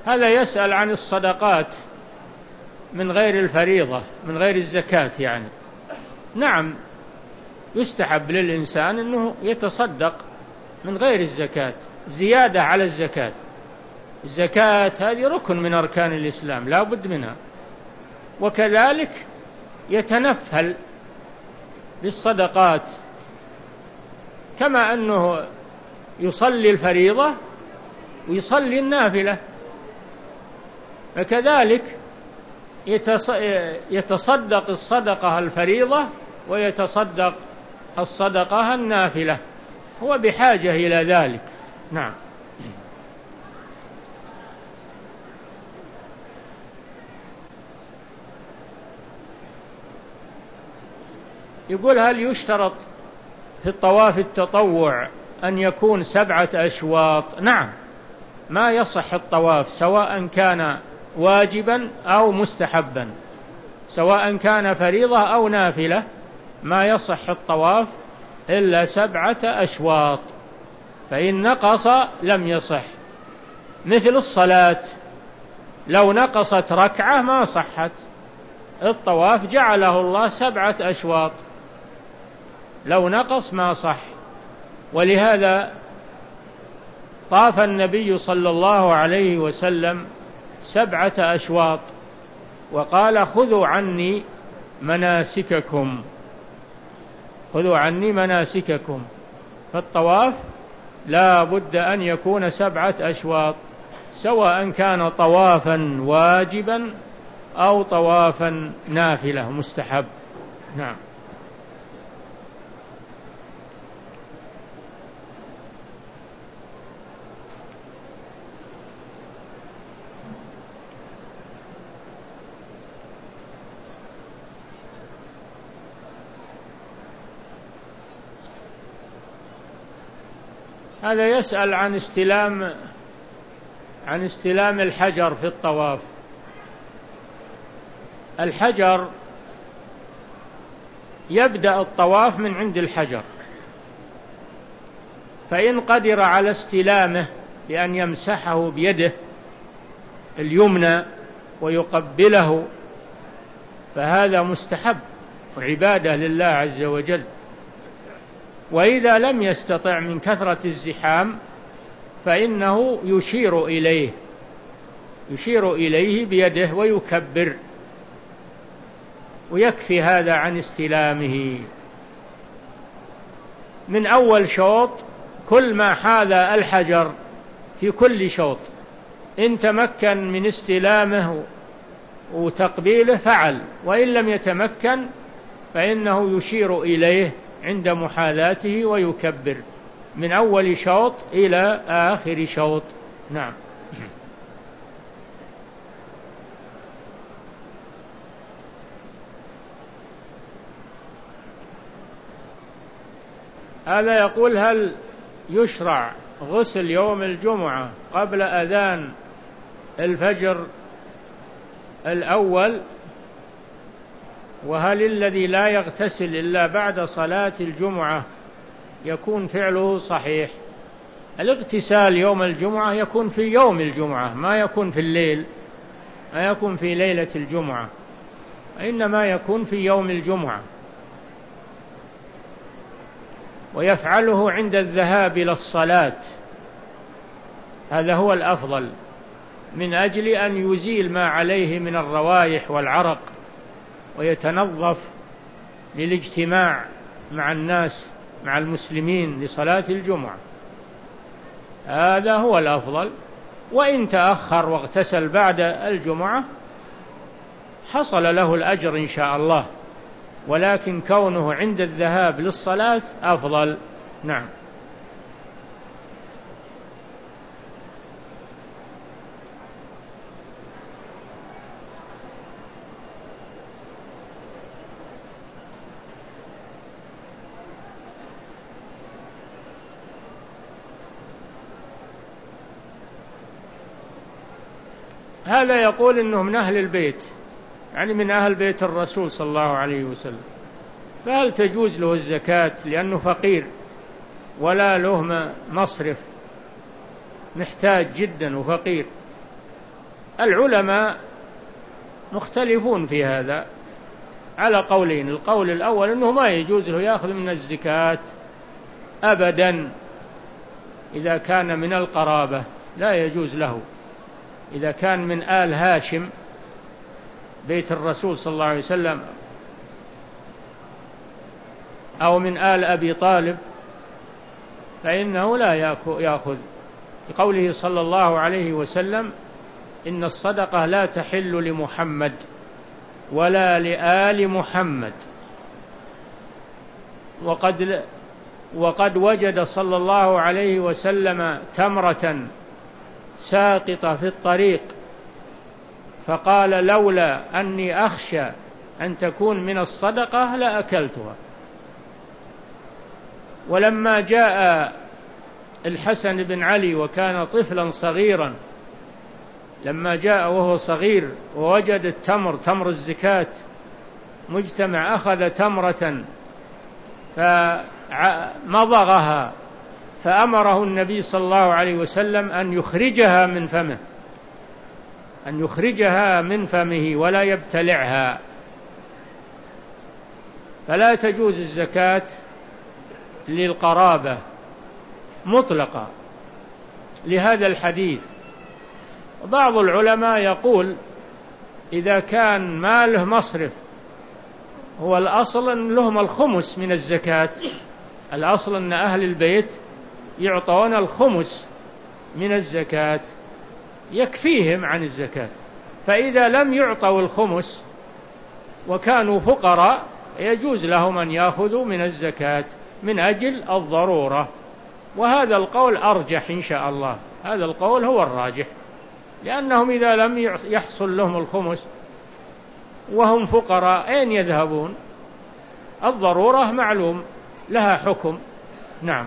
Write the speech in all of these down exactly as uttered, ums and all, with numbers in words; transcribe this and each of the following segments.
هذا يسأل عن الصدقات من غير الفريضة، من غير الزكاة يعني. نعم، يستحب للإنسان أنه يتصدق من غير الزكاة زيادة على الزكاة. الزكاة هذه ركن من أركان الإسلام لا بد منها، وكذلك يتنفل بالصدقات كما أنه يصلي الفريضة ويصلي النافلة، فكذلك يتصدق الصدقة الفريضة ويتصدق الصدقة النافلة، هو بحاجة إلى ذلك. نعم. يقول: هل يشترط في الطواف التطوع أن يكون سبعة أشواط؟ نعم، ما يصح الطواف سواء كان واجبا أو مستحبا، سواء كان فريضة أو نافلة، ما يصح الطواف إلا سبعة أشواط، فإن نقص لم يصح. مثل الصلاة، لو نقصت ركعة ما صحت. الطواف جعله الله سبعة أشواط، لو نقص ما صح. ولهذا طاف النبي صلى الله عليه وسلم سبعة أشواط وقال: خذوا عني مناسككم، خذوا عني مناسككم. فالطواف لا بد أن يكون سبعة أشواط، سواء كان طوافا واجبا أو طوافا نافلة مستحب. نعم. هذا يسأل عن استلام عن استلام الحجر في الطواف. الحجر يبدأ الطواف من عند الحجر، فإن قدر على استلامه بأن يمسحه بيده اليمنى ويقبله فهذا مستحب وعبادة لله عز وجل. وإذا لم يستطع من كثرة الزحام فإنه يشير إليه يشير إليه بيده ويكبر، ويكفي هذا عن استلامه. من أول شوط كل ما حاذى الحجر في كل شوط إن تمكن من استلامه وتقبيله فعل، وإن لم يتمكن فإنه يشير إليه عند محاذاته ويكبر من أول شوط إلى آخر شوط. نعم. هذا يقول: هل يشرع غسل يوم الجمعة قبل أذان الفجر الأول؟ وهل الذي لا يغتسل إلا بعد صلاة الجمعة يكون فعله صحيح؟ الاغتسال يوم الجمعة يكون في يوم الجمعة، ما يكون في الليل، ما يكون في ليلة الجمعة، إنما يكون في يوم الجمعة، ويفعله عند الذهاب إلى الصلاة، هذا هو الأفضل، من أجل أن يزيل ما عليه من الروائح والعرق ويتنظف للاجتماع مع الناس مع المسلمين لصلاة الجمعة، هذا هو الأفضل. وإن تأخر واغتسل بعد الجمعة حصل له الأجر إن شاء الله، ولكن كونه عند الذهاب للصلاة أفضل. نعم. هذا يقول إنه من أهل البيت، يعني من أهل بيت الرسول صلى الله عليه وسلم، فهل تجوز له الزكاة لأنه فقير ولا له مصرف، محتاج جدا وفقير؟ العلماء مختلفون في هذا على قولين. القول الأول أنه ما يجوز له يأخذ من الزكاة أبدا إذا كان من القرابة، لا يجوز له. إذا كان من آل هاشم بيت الرسول صلى الله عليه وسلم أو من آل أبي طالب فإنه لا يأخذ، لقوله صلى الله عليه وسلم: إن الصدقة لا تحل لمحمد ولا لآل محمد. وقد وقد وجد صلى الله عليه وسلم تمرة ساقطة في الطريق فقال: لولا أني أخشى أن تكون من الصدقة لأكلتها. ولما جاء الحسن بن علي وكان طفلا صغيرا، لما جاء وهو صغير ووجد التمر تمر الزكاة مجتمع، أخذ تمرة فمضغها فأمره النبي صلى الله عليه وسلم أن يخرجها من فمه أن يخرجها من فمه ولا يبتلعها. فلا تجوز الزكاة للقرابة مطلقة لهذا الحديث. بعض العلماء يقول إذا كان ماله مصرف، هو الأصل أن لهم الخمس من الزكاة، الأصل أن أهل البيت يعطون الخمس من الزكاة يكفيهم عن الزكاة. فإذا لم يعطوا الخمس وكانوا فقراء يجوز لهم أن يأخذوا من الزكاة من أجل الضرورة. وهذا القول أرجح إن شاء الله، هذا القول هو الراجح، لأنهم إذا لم يحصل لهم الخمس وهم فقراء أين يذهبون؟ الضرورة معلوم لها حكم. نعم.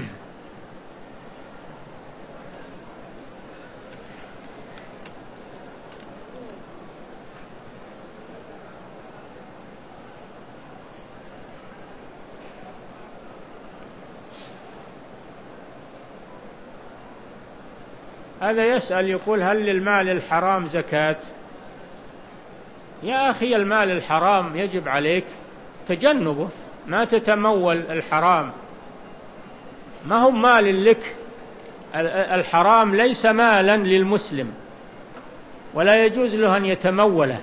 هذا يسأل يقول: هل للمال الحرام زكاة؟ يا أخي، المال الحرام يجب عليك تجنبه، ما تتمول الحرام، ما هو مال لك. الحرام ليس مالا للمسلم ولا يجوز له أن يتموله.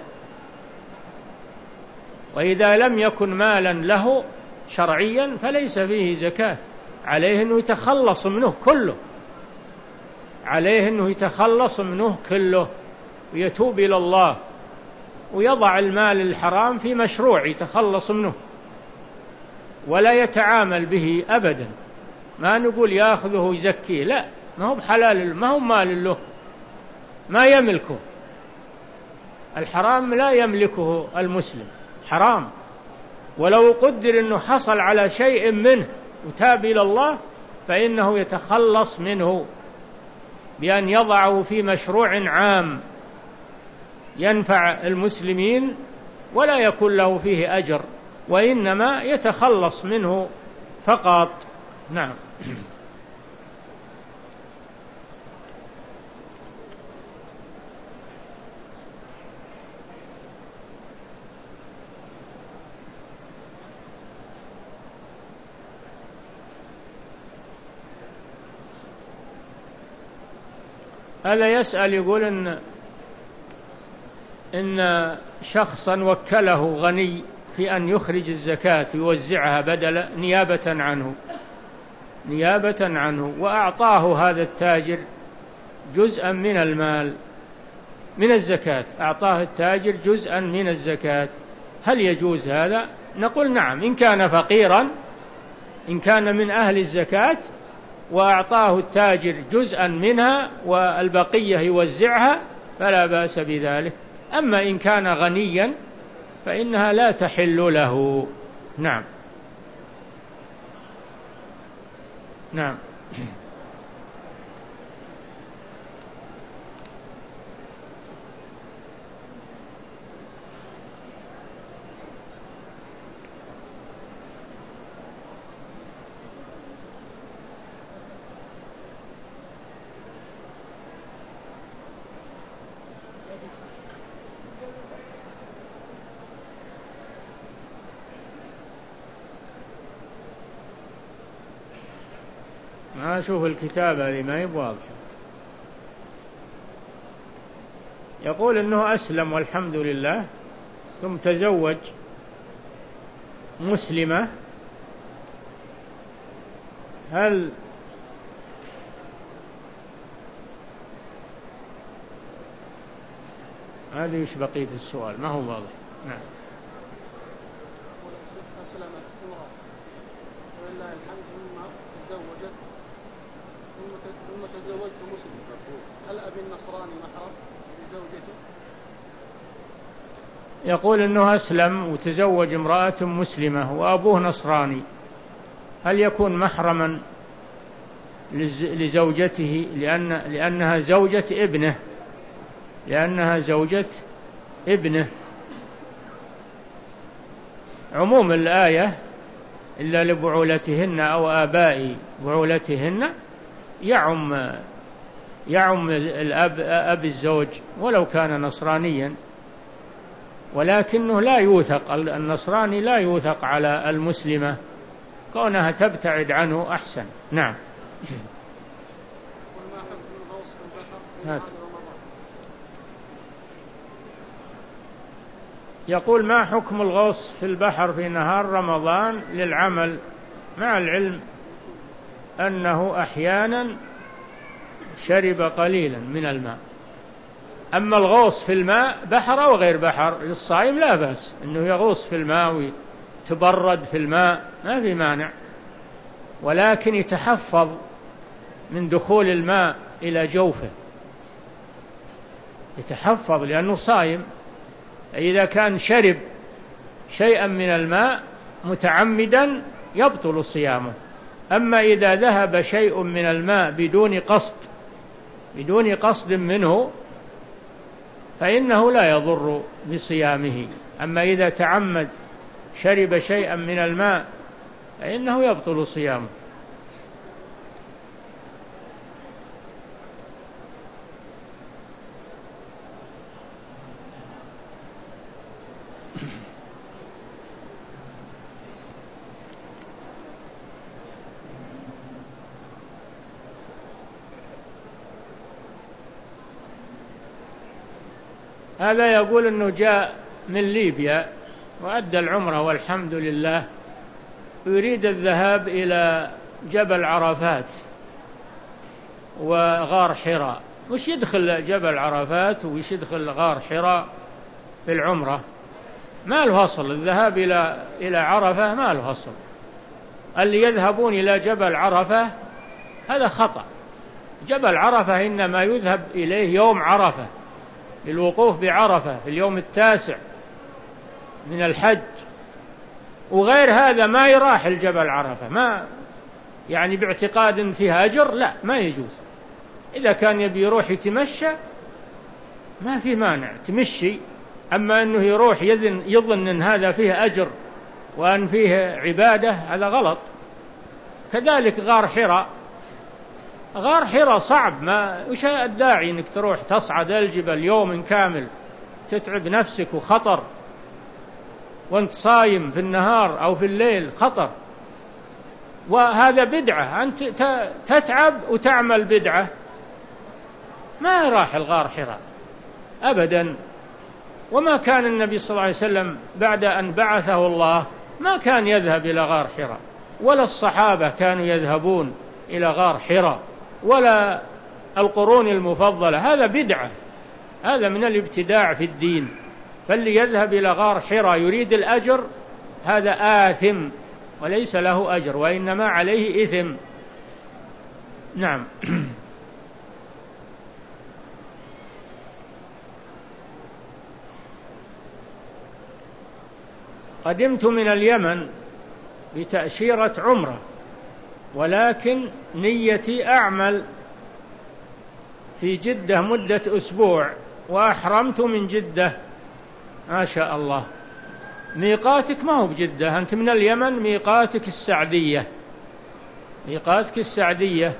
وإذا لم يكن مالا له شرعيا فليس فيه زكاة، عليه أنه يتخلص منه كله، عليه أنه يتخلص منه كله ويتوب إلى الله ويضع المال الحرام في مشروع يتخلص منه ولا يتعامل به أبدا. ما نقول يأخذه يزكيه، لا، ما هو بحلال، ما هو مال له، ما يملكه. الحرام لا يملكه المسلم، حرام. ولو قدر أنه حصل على شيء منه وتاب إلى الله فإنه يتخلص منه بأن يضعه في مشروع عام ينفع المسلمين ولا يكون له فيه أجر، وإنما يتخلص منه فقط. نعم. هذا يسأل يقول إن إن شخصا وكله غني في أن يخرج الزكاة يوزعها بدل نيابة عنه نيابة عنه وأعطاه هذا التاجر جزءا من المال من الزكاة، أعطاه التاجر جزءا من الزكاة، هل يجوز هذا؟ نقول نعم، إن كان فقيرا، إن كان من أهل الزكاة وأعطاه التاجر جزءا منها والبقية يوزعها فلا بأس بذلك. أما إن كان غنيا فإنها لا تحل له. نعم. نعم. ما أشوف الكتاب هذه ما هي واضحة. يقول إنه أسلم والحمد لله ثم تزوج مسلمة، هل هذه وش بقية السؤال ما هو واضح؟ نعم. أسلمت امرأة ولله الحمد ثم تزوجت ثم تزوجت مسلم، هل أبي النصراني محرم لزوجته؟ يقول إنه أسلم وتزوج امرأة مسلمة وأبوه نصراني، هل يكون محرما لزوجته لأن لأنها زوجة ابنه لأنها زوجة ابنه؟ عموم الآية إلا لبعولتهن أو آباء بعولتهن يعم يعم الأب أب الزوج ولو كان نصرانيا، ولكنه لا يوثق، النصراني لا يوثق على المسلمة، كونها تبتعد عنه أحسن. نعم. هات. يقول ما حكم الغوص في البحر في نهار رمضان للعمل، مع العلم أنه أحيانا شرب قليلا من الماء. أما الغوص في الماء بحر أو غير بحر للصائم لا بأس أنه يغوص في الماء ويتبرد في الماء، ما في مانع، ولكن يتحفظ من دخول الماء إلى جوفه، يتحفظ لأنه صائم. إذا كان شرب شيئا من الماء متعمدا يبطل صيامه، أما إذا ذهب شيء من الماء بدون قصد بدون قصد منه فإنه لا يضر بصيامه، أما إذا تعمد شرب شيئا من الماء فإنه يبطل صيامه. هذا يقول أنه جاء من ليبيا وأدى العمرة والحمد لله، ويريد الذهاب إلى جبل عرفات وغار حراء. وش يدخل جبل عرفات وش يدخل غار حراء في العمرة؟ ما له أصل الذهاب إلى إلى عرفة، ما له أصل. اللي يذهبون إلى جبل عرفة هذا خطأ. جبل عرفة إنما يذهب إليه يوم عرفة للوقوف بعرفة في اليوم التاسع من الحج، وغير هذا ما يراح الجبل عرفة، ما يعني باعتقاد فيها أجر، لا ما يجوز. إذا كان يبي يروح يتمشى ما في مانع تمشي، أما أنه يروح يظن, يظن أن هذا فيه أجر وأن فيه عبادة هذا غلط. كذلك غار حراء، غار حراء صعب، ما وش الداعي أنك تروح تصعد الجبل يوم كامل تتعب نفسك وخطر، وانت صايم في النهار أو في الليل خطر، وهذا بدعة، أنت تتعب وتعمل بدعة. ما راح الغار حراء أبدا. وما كان النبي صلى الله عليه وسلم بعد أن بعثه الله ما كان يذهب إلى غار حراء، ولا الصحابة كانوا يذهبون إلى غار حراء، ولا القرون المفضلة. هذا بدعة، هذا من الابتداع في الدين. فاللي يذهب إلى غار حراء يريد الأجر هذا آثم وليس له أجر، وإنما عليه إثم. نعم. قدمت من اليمن بتأشيرة عمرة، ولكن نيتي أعمل في جدة مدة أسبوع، وأحرمت من جدة. ما شاء الله. ميقاتك ما هو بجدة، أنت من اليمن، ميقاتك السعدية، ميقاتك السعدية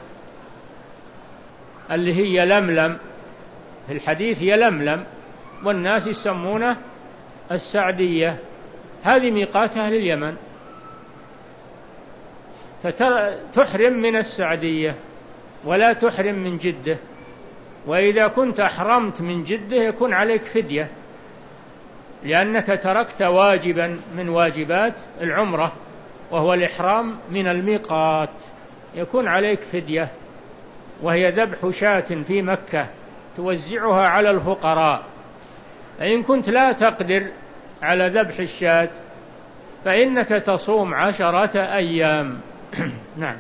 اللي هي لملم، في الحديث هي لملم والناس يسمونه السعدية، هذه ميقات أهل اليمن. فتحرم من السعدية ولا تحرم من جدة. وإذا كنت أحرمت من جدة يكون عليك فدية، لأنك تركت واجبا من واجبات العمرة وهو الإحرام من الميقات، يكون عليك فدية، وهي ذبح شاة في مكة توزعها على الفقراء. فإن كنت لا تقدر على ذبح الشاة فإنك تصوم عشرة أيام. نعم.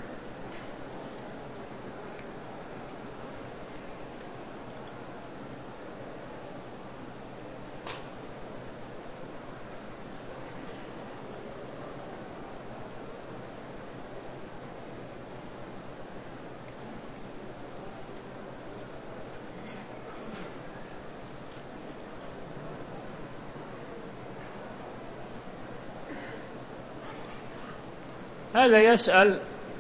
هذا يسأل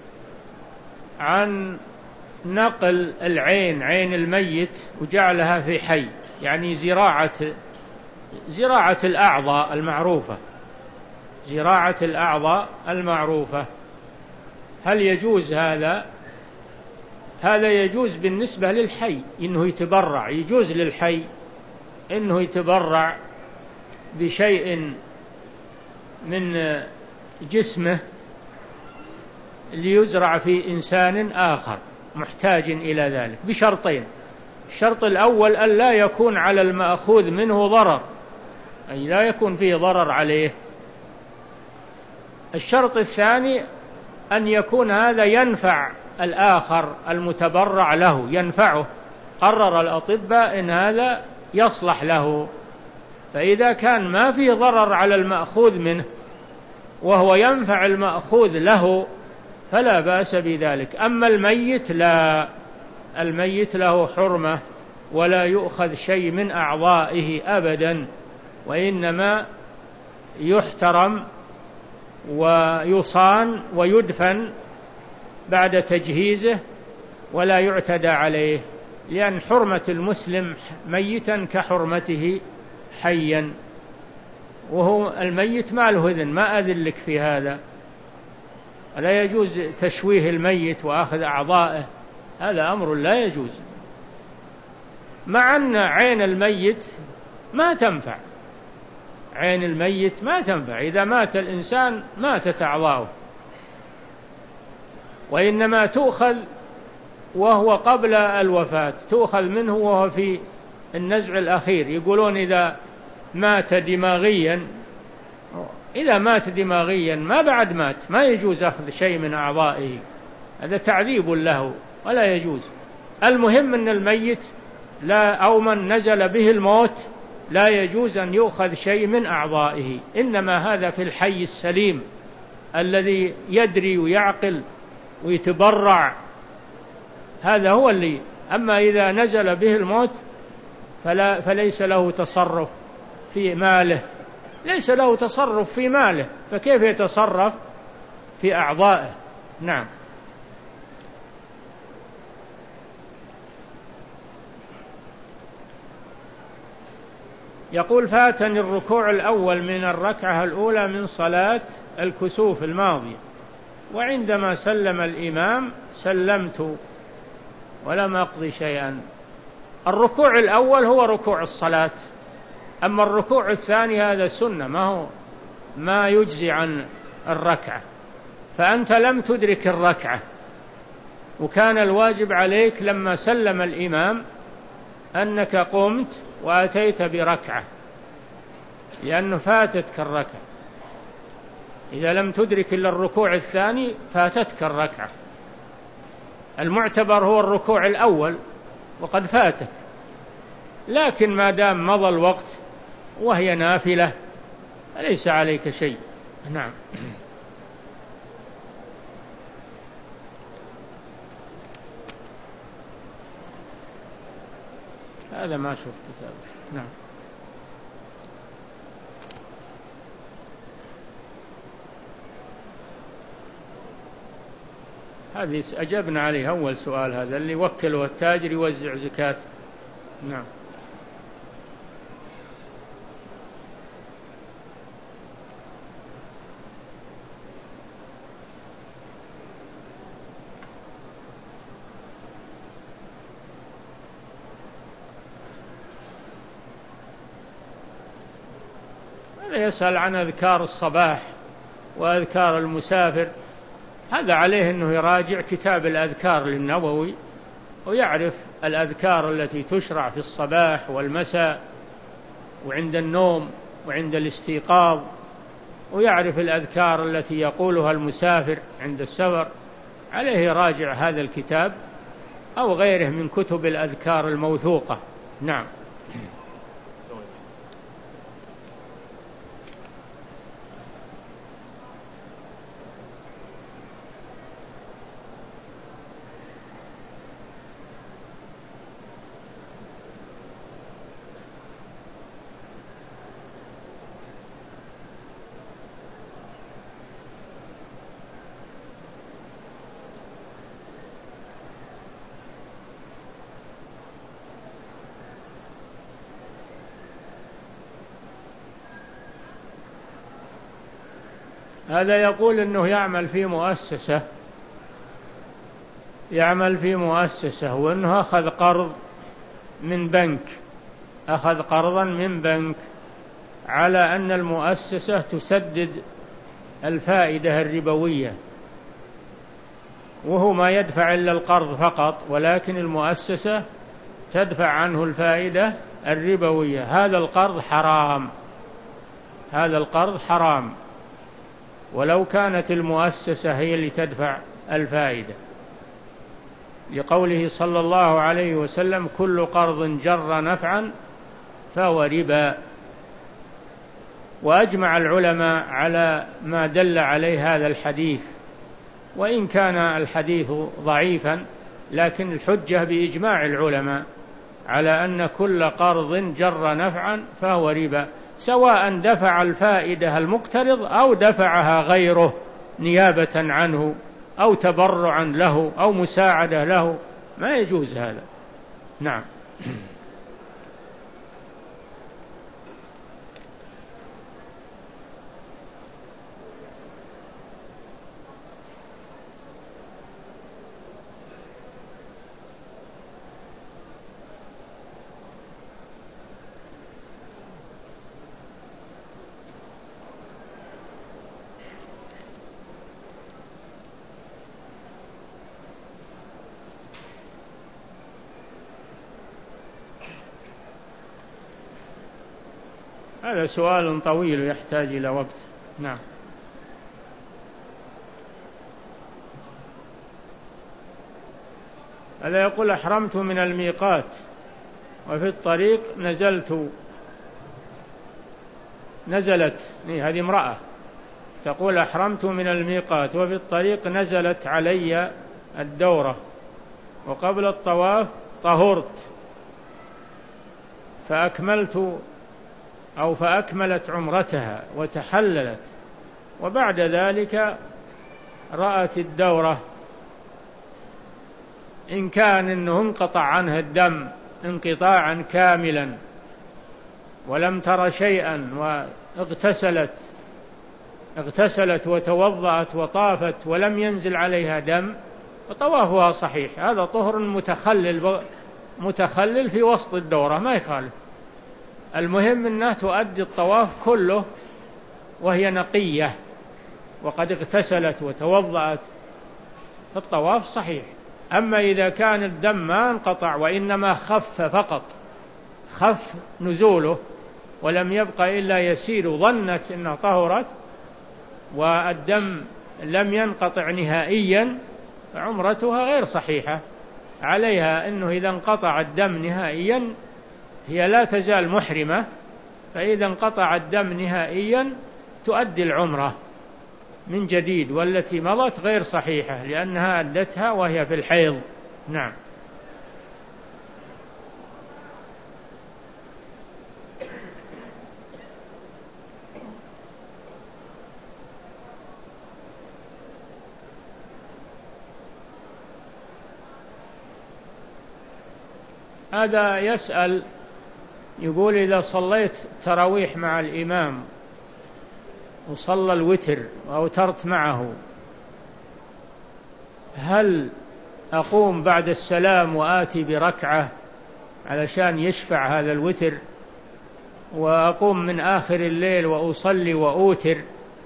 عن نقل العين، عين الميت، وجعلها في حي، يعني زراعة زراعة الأعضاء المعروفة، زراعة الأعضاء المعروفة، هل يجوز هذا؟ هذا يجوز بالنسبة للحي، إنه يتبرع، يجوز للحي إنه يتبرع بشيء من جسمه ليزرع في إنسان آخر محتاج إلى ذلك، بشرطين: الشرط الأول أن لا يكون على المأخوذ منه ضرر، أي لا يكون فيه ضرر عليه. الشرط الثاني أن يكون هذا ينفع الآخر المتبرع له، ينفعه، قرر الأطباء إن هذا يصلح له. فإذا كان ما فيه ضرر على المأخوذ منه وهو ينفع المأخوذ له فلا بأس بذلك. أما الميت لا، الميت له حرمة ولا يؤخذ شيء من أعضائه أبدا، وإنما يحترم ويصان ويدفن بعد تجهيزه ولا يعتدى عليه، لأن حرمة المسلم ميتا كحرمته حيا، وهو الميت ما له إذن، ما أذن لك في هذا. لا يجوز تشويه الميت وأخذ أعضائه، هذا أمر لا يجوز، مع أن عين الميت ما تنفع، عين الميت ما تنفع، إذا مات الإنسان ماتت أعضاؤه، وإنما تؤخذ وهو قبل الوفاة، تؤخذ منه وهو في النزع الأخير. يقولون إذا مات دماغيا، إذا مات دماغيا ما بعد مات ما يجوز أخذ شيء من أعضائه، هذا تعذيب له ولا يجوز. المهم أن الميت لا، أو من نزل به الموت لا يجوز أن يؤخذ شيء من أعضائه، إنما هذا في الحي السليم الذي يدري ويعقل ويتبرع، هذا هو اللي. أما إذا نزل به الموت فلا فليس له تصرف في ماله، ليس له تصرف في ماله، فكيف يتصرف في أعضائه؟ نعم. يقول: فاتني الركوع الأول من الركعة الأولى من صلاة الكسوف الماضية، وعندما سلم الإمام سلمت ولم أقضي شيئا. الركوع الأول هو ركوع الصلاة، أما الركوع الثاني هذا سنة، ما هو ما يجزي عن الركعة، فأنت لم تدرك الركعة، وكان الواجب عليك لما سلم الإمام أنك قمت وأتيت بركعة، لأنه فاتتك الركعة. إذا لم تدرك إلا الركوع الثاني فاتتك الركعة، المعتبر هو الركوع الأول وقد فاتك، لكن ما دام مضى الوقت وهي نافلة ليس عليك شيء. نعم. هذا ما شفت كتابه. نعم. هذه أجبنا عليه أول سؤال، هذا اللي وكله التاجر يوزع زكاة. نعم. يسأل عن أذكار الصباح وأذكار المسافر، هذا عليه أنه يراجع كتاب الأذكار للنووي ويعرف الأذكار التي تشرع في الصباح والمساء وعند النوم وعند الاستيقاظ، ويعرف الأذكار التي يقولها المسافر عند السفر. عليه يراجع هذا الكتاب أو غيره من كتب الأذكار الموثوقة. نعم. هذا يقول أنه يعمل في مؤسسة يعمل في مؤسسة وأنه أخذ قرض من بنك أخذ قرضا من بنك على أن المؤسسة تسدد الفائدة الربوية، وهو ما يدفع إلا القرض فقط، ولكن المؤسسة تدفع عنه الفائدة الربوية. هذا القرض حرام هذا القرض حرام ولو كانت المؤسسة هي اللي تدفع الفائدة، لقوله صلى الله عليه وسلم: كل قرض جر نفعا فهو ربا. وأجمع العلماء على ما دل عليه هذا الحديث، وإن كان الحديث ضعيفا لكن الحجة بإجماع العلماء على أن كل قرض جر نفعا فهو ربا، سواء دفع الفائدة المقترض أو دفعها غيره نيابة عنه أو تبرعا له أو مساعدة له، ما يجوز هذا. نعم. هذا سؤال طويل يحتاج إلى وقت. نعم. هذا يقول: أحرمت من الميقات وفي الطريق نزلت نزلت هذه امرأة تقول: أحرمت من الميقات وفي الطريق نزلت علي الدورة، وقبل الطواف طهرت فأكملت أو فأكملت عمرتها وتحللت، وبعد ذلك رأت الدورة. إن كان إنه انقطع عنها الدم انقطاعا كاملا ولم تر شيئا واغتسلت اغتسلت وتوضأت وطافت ولم ينزل عليها دم فطوافها صحيح. هذا طهر متخلل متخلل في وسط الدورة، ما يخالف. المهم أنها تؤدي الطواف كله وهي نقية وقد اغتسلت وتوضأت، فالطواف صحيح. أما إذا كان الدم ما انقطع وإنما خف فقط، خف نزوله ولم يبقى إلا يسير، ظنت أنها طهرت والدم لم ينقطع نهائيا، فعمرتها غير صحيحة. عليها أنه إذا انقطع الدم نهائيا هي لا تزال محرمة، فإذا انقطع الدم نهائيا تؤدي العمرة من جديد، والتي مضت غير صحيحة لأنها أدتها وهي في الحيض. نعم. هذا يسأل يقول: إذا صليت تراويح مع الإمام وصلى الوتر وأوترت معه، هل أقوم بعد السلام وآتي بركعة علشان يشفع هذا الوتر، وأقوم من آخر الليل وأصلي وأوتر،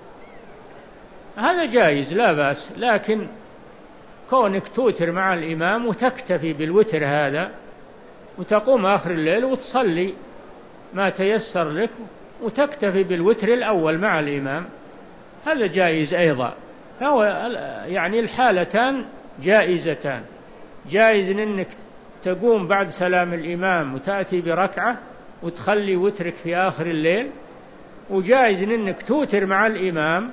هذا جائز لا بأس. لكن كونك توتر مع الإمام وتكتفي بالوتر هذا وتقوم آخر الليل وتصلي ما تيسر لك وتكتفي بالوتر الأول مع الإمام، هذا جائز أيضا. فهو يعني الحالتان جائزتان، جائز أنك تقوم بعد سلام الإمام وتأتي بركعة وتخلي وترك في آخر الليل، وجائز أنك توتر مع الإمام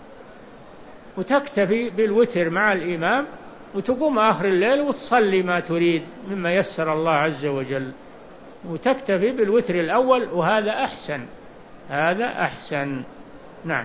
وتكتفي بالوتر مع الإمام وتقوم آخر الليل وتصلي ما تريد مما يسر الله عز وجل وتكتفي بالوتر الأول، وهذا أحسن، هذا أحسن. نعم.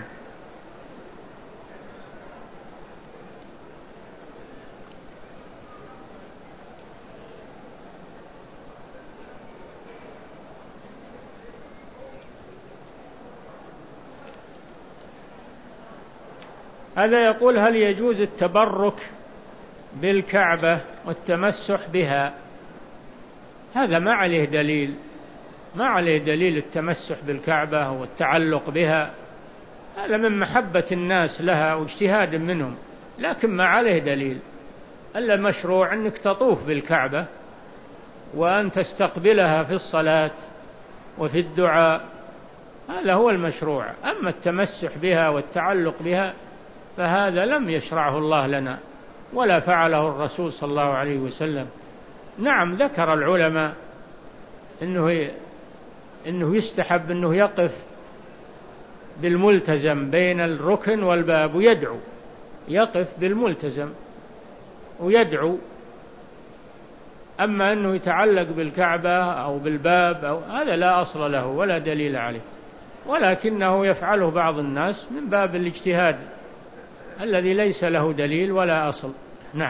هذا يقول: هل يجوز التبرك بالكعبة والتمسح بها؟ هذا ما عليه دليل، ما عليه دليل التمسح بالكعبة والتعلق بها، هذا من محبة الناس لها واجتهاد منهم، لكن ما عليه دليل. إلا المشروع أنك تطوف بالكعبة وأن تستقبلها في الصلاة وفي الدعاء، هذا هو المشروع. أما التمسح بها والتعلق بها فهذا لم يشرعه الله لنا ولا فعله الرسول صلى الله عليه وسلم. نعم، ذكر العلماء إنه إنه يستحب أنه يقف بالملتزم بين الركن والباب ويدعو، يقف بالملتزم ويدعو. أما أنه يتعلق بالكعبة أو بالباب أو هذا لا أصل له ولا دليل عليه، ولكنه يفعله بعض الناس من باب الاجتهاد الذي ليس له دليل ولا أصل. نعم.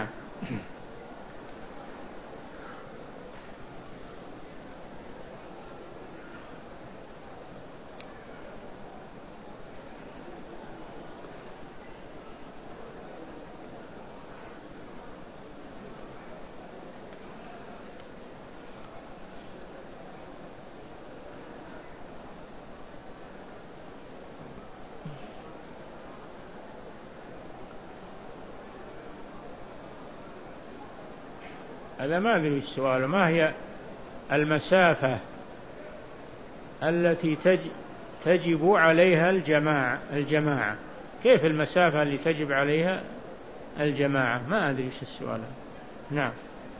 هذا ما أدري السؤال. ما هي المسافة التي تجب عليها الجماعة الجماعة كيف المسافة اللي تجب عليها الجماعة؟ ما أدري إيش السؤال. نعم.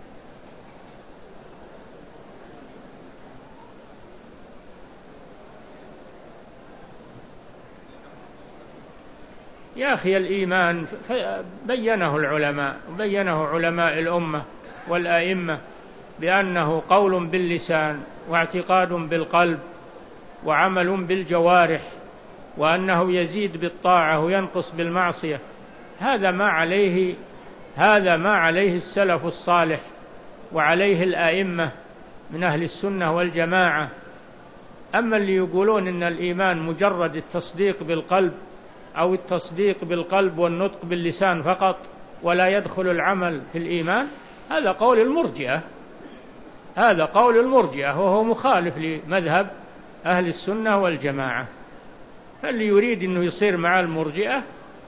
يا أخي الإيمان بينه العلماء وبينه علماء الأمة والآئمة بأنه قول باللسان واعتقاد بالقلب وعمل بالجوارح، وأنه يزيد بالطاعة وينقص بالمعصية. هذا ما عليه هذا ما عليه السلف الصالح وعليه الآئمة من أهل السنة والجماعة. أما اللي يقولون إن الإيمان مجرد التصديق بالقلب أو التصديق بالقلب والنطق باللسان فقط ولا يدخل العمل في الإيمان، هذا قول المرجئة، هذا قول المرجئة وهو مخالف لمذهب أهل السنة والجماعة. فاللي يريد أنه يصير مع المرجئة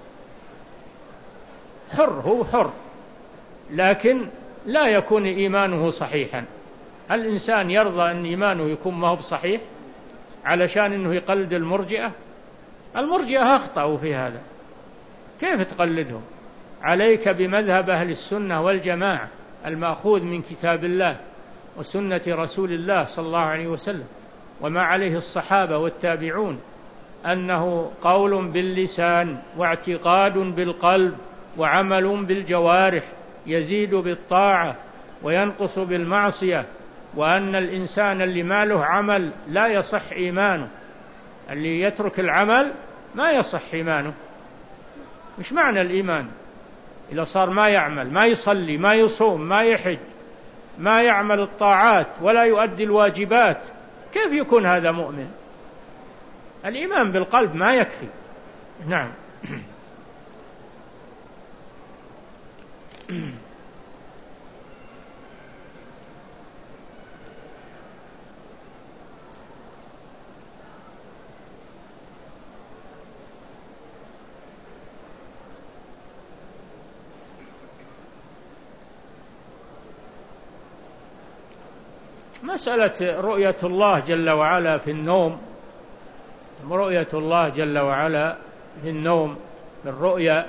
حر، هو حر، لكن لا يكون إيمانه صحيحا. الإنسان يرضى أن إيمانه يكون ما هو بصحيح علشان أنه يقلد المرجئة؟ المرجئة أخطأوا في هذا، كيف تقلدهم؟ عليك بمذهب أهل السنة والجماعة المأخوذ من كتاب الله وسنة رسول الله صلى الله عليه وسلم وما عليه الصحابة والتابعون، أنه قول باللسان واعتقاد بالقلب وعمل بالجوارح يزيد بالطاعة وينقص بالمعصية، وأن الإنسان اللي ما له عمل لا يصح إيمانه، اللي يترك العمل ما يصح إيمانه. مش معنى الإيمان إذا صار ما يعمل، ما يصلي، ما يصوم، ما يحج، ما يعمل الطاعات ولا يؤدي الواجبات، كيف يكون هذا مؤمن؟ الإيمان بالقلب ما يكفي. نعم. مسألة رؤية الله جل وعلا في النوم، رؤية الله جل وعلا في النوم بالرؤيا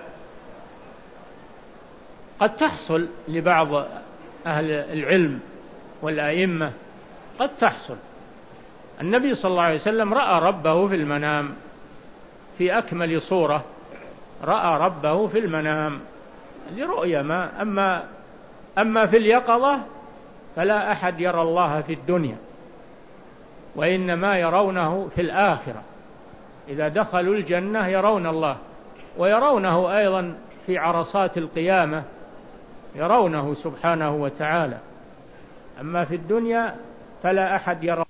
قد تحصل لبعض أهل العلم والأئمة، قد تحصل. النبي صلى الله عليه وسلم رأى ربه في المنام في أكمل صورة، رأى ربه في المنام لرؤيا ما. أما أما في اليقظة فلا أحد يرى الله في الدنيا، وإنما يرونه في الآخرة. إذا دخلوا الجنة يرون الله، ويرونه أيضا في عرصات القيامة، يرونه سبحانه وتعالى. أما في الدنيا فلا أحد يرى